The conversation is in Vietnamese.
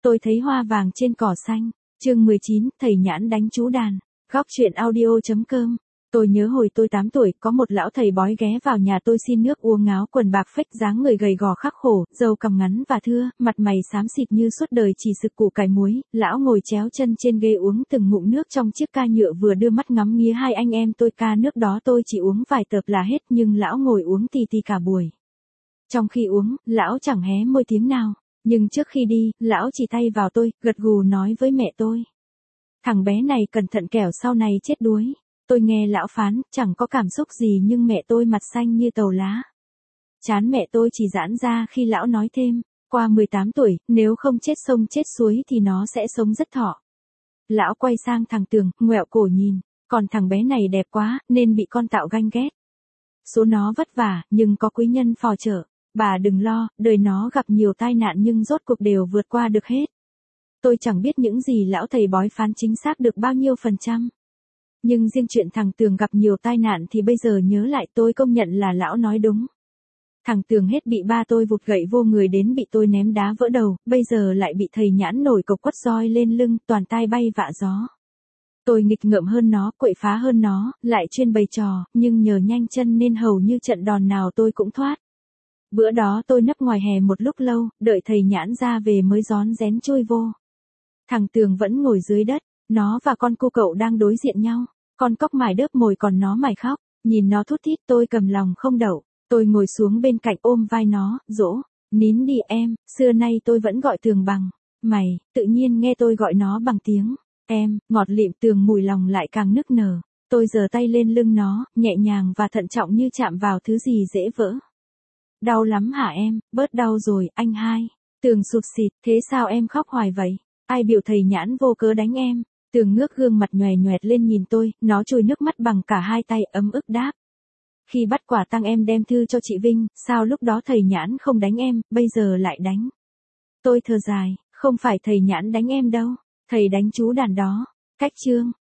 Tôi thấy hoa vàng trên cỏ xanh. Chương 19, thầy nhãn đánh chú đàn. Góc truyện audio.com. Tôi nhớ hồi tôi 8 tuổi, có một lão thầy bói ghé vào nhà tôi xin nước uống, áo quần bạc phách, dáng người gầy gò khắc khổ, râu cằm ngắn và thưa, mặt mày xám xịt như suốt đời chỉ sực củ cải muối. Lão ngồi chéo chân trên ghế uống từng ngụm nước trong chiếc ca nhựa, vừa đưa mắt ngắm nghía hai anh em tôi. Ca nước đó tôi chỉ uống vài tợp là hết, nhưng lão ngồi uống tì tì cả buổi. Trong khi uống, lão chẳng hé môi tiếng nào, nhưng trước khi đi, lão chỉ tay vào tôi, gật gù nói với mẹ tôi: "Thằng bé này cẩn thận kẻo sau này chết đuối." Tôi nghe lão phán, chẳng có cảm xúc gì, nhưng mẹ tôi mặt xanh như tàu lá. Trán mẹ tôi chỉ giãn ra khi lão nói thêm: "Qua 18 tuổi, nếu không chết sông chết suối thì nó sẽ sống rất thọ." Lão quay sang thằng Tường, ngoẹo cổ nhìn: "Còn thằng bé này đẹp quá, nên bị con Tạo ganh ghét. Số nó vất vả, nhưng có quý nhân phò trợ. Bà đừng lo, đời nó gặp nhiều tai nạn nhưng rốt cuộc đều vượt qua được hết." Tôi chẳng biết những gì lão thầy bói phán chính xác được bao nhiêu %. Nhưng riêng chuyện thằng Tường gặp nhiều tai nạn thì bây giờ nhớ lại tôi công nhận là lão nói đúng. Thằng Tường hết bị ba tôi vụt gậy vô người đến bị tôi ném đá vỡ đầu, bây giờ lại bị thầy nhãn nổi cộc quất roi lên lưng, toàn tai bay vạ gió. Tôi nghịch ngợm hơn nó, quậy phá hơn nó, lại chuyên bày trò, nhưng nhờ nhanh chân nên hầu như trận đòn nào tôi cũng thoát. Bữa đó tôi nấp ngoài hè một lúc lâu, đợi thầy nhãn ra về mới rón rén chui vô. Thằng Tường vẫn ngồi dưới đất, nó và con cu cậu đang đối diện nhau. Con cóc mải đớp mồi còn nó mải khóc, nhìn nó thút thít tôi cầm lòng không đậu. Tôi ngồi xuống bên cạnh ôm vai nó, dỗ: "Nín đi em, xưa nay tôi vẫn gọi Tường bằng mày." Tự nhiên nghe tôi gọi nó bằng tiếng em, ngọt lịm. Tường mùi lòng lại càng nức nở. Tôi giơ tay lên lưng nó, nhẹ nhàng và thận trọng như chạm vào thứ gì dễ vỡ. "Đau lắm hả em?" "Bớt đau rồi, anh hai." Tường sụt sịt: "Thế sao em khóc hoài vậy? Ai biểu thầy nhãn vô cớ đánh em?" Tường ngước gương mặt nhòe nhoẹt lên nhìn tôi, nó trôi nước mắt bằng cả hai tay, ấm ức đáp: "Khi bắt quả tang em đem thư cho chị Vinh, sao lúc đó thầy nhãn không đánh em, bây giờ lại đánh?" Tôi thở dài: "Không phải thầy nhãn đánh em đâu, thầy đánh chú đàn đó." Cách chương.